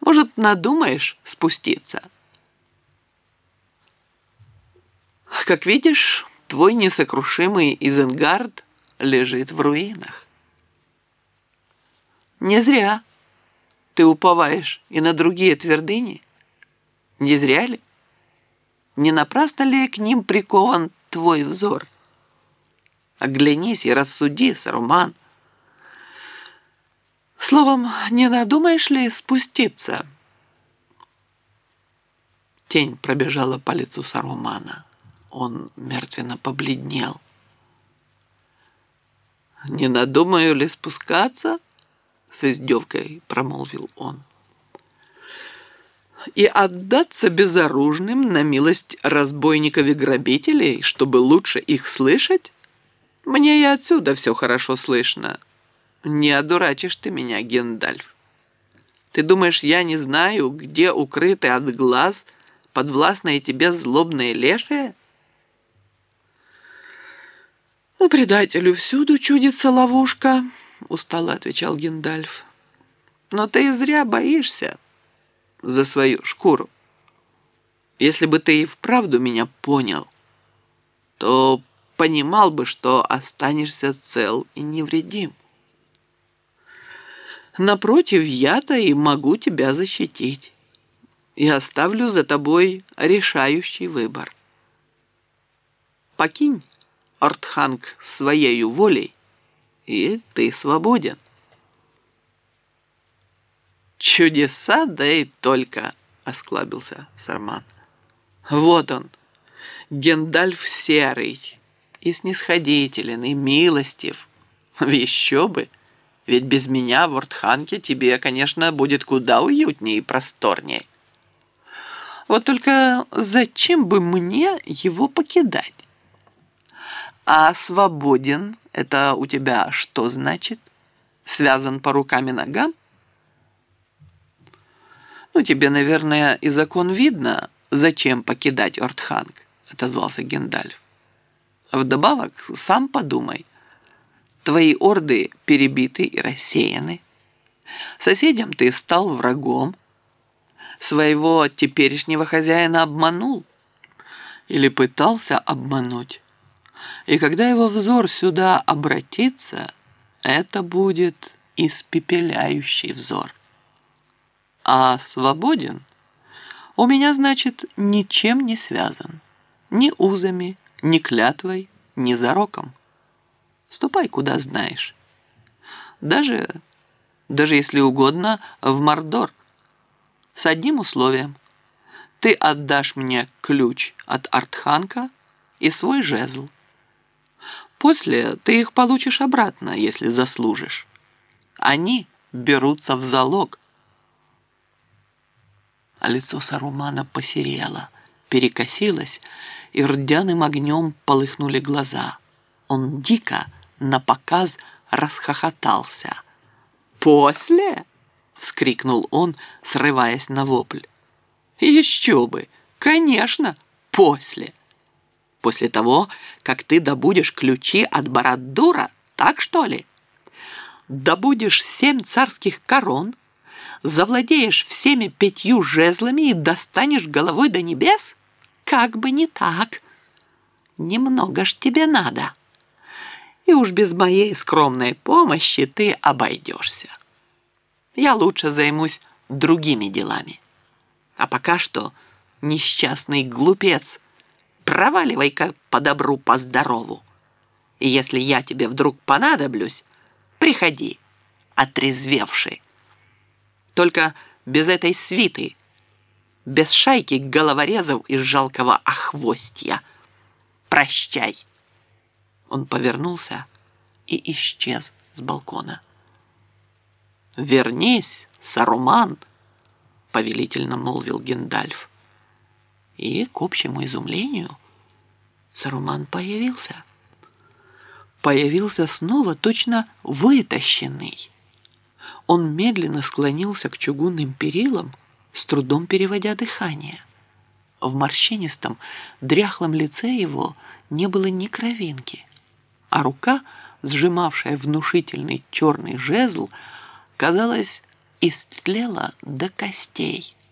Может, надумаешь спуститься? Как видишь, твой несокрушимый Изенгард лежит в руинах. Не зря ты уповаешь и на другие твердыни. Не зря ли? Не напрасно ли к ним прикован твой взор? Оглянись и рассуди, Саруман. Словом, не надумаешь ли спуститься? Тень пробежала по лицу Сарумана. Он мертвенно побледнел. «Не надумаю ли спускаться?» — с издевкой промолвил он. «И отдаться безоружным на милость разбойников и грабителей, чтобы лучше их слышать? Мне и отсюда все хорошо слышно. Не одурачишь ты меня, Гендальф. Ты думаешь, я не знаю, где укрыты от глаз подвластные тебе злобные лешие?» «Ну, предателю всюду чудится ловушка», — устало отвечал Гендальф. «Но ты зря боишься за свою шкуру. Если бы ты и вправду меня понял, то понимал бы, что останешься цел и невредим. Напротив, я-то и могу тебя защитить. И оставлю за тобой решающий выбор. Покинь Ортханг своею волей, и ты свободен». «Чудеса, да и только!» — осклабился Саруман. «Вот он, Гендальф Серый, и снисходителен, и милостив. Еще бы! Ведь без меня в Ортханге тебе, конечно, будет куда уютнее и просторнее. Вот только зачем бы мне его покидать? А свободен — это у тебя что значит? Связан по рукам и ногам? Ну, тебе, наверное, и закон видно, зачем покидать Ортханг, отозвался Гендальф. Вдобавок, сам подумай. Твои орды перебиты и рассеяны. Соседям ты стал врагом. Своего теперешнего хозяина обманул или пытался обмануть. И когда его взор сюда обратится, это будет испепеляющий взор. А свободен у меня, значит, ничем не связан. Ни узами, ни клятвой, ни зароком. Ступай, куда знаешь. Даже если угодно, в Мордор. С одним условием. Ты отдашь мне ключ от Ортханга и свой жезл. После ты их получишь обратно, если заслужишь. Они берутся в залог. А лицо Сарумана посерело, перекосилось, и рдяным огнем полыхнули глаза. Он дико, напоказ расхохотался. «После?» — вскрикнул он, срываясь на вопль. «Еще бы! Конечно, после! После того, как ты добудешь ключи от Барад-дура, так что ли? Добудешь 7 царских корон, завладеешь всеми 5 жезлами и достанешь головой до небес? Как бы не так! Немного ж тебе надо. И уж без моей скромной помощи ты обойдешься. Я лучше займусь другими делами. А пока что, несчастный глупец, проваливай-ка по добру, по здорову. И если я тебе вдруг понадоблюсь, приходи, отрезвевший. Только без этой свиты, без шайки головорезов из жалкого охвостья. Прощай!» Он повернулся и исчез с балкона. «Вернись, Саруман!» — повелительно молвил Гендальф. И, к общему изумлению, Саруман появился. Появился снова точно вытащенный. Он медленно склонился к чугунным перилам, с трудом переводя дыхание. В морщинистом, дряхлом лице его не было ни кровинки, а рука, сжимавшая внушительный черный жезл, казалось, истлела до костей.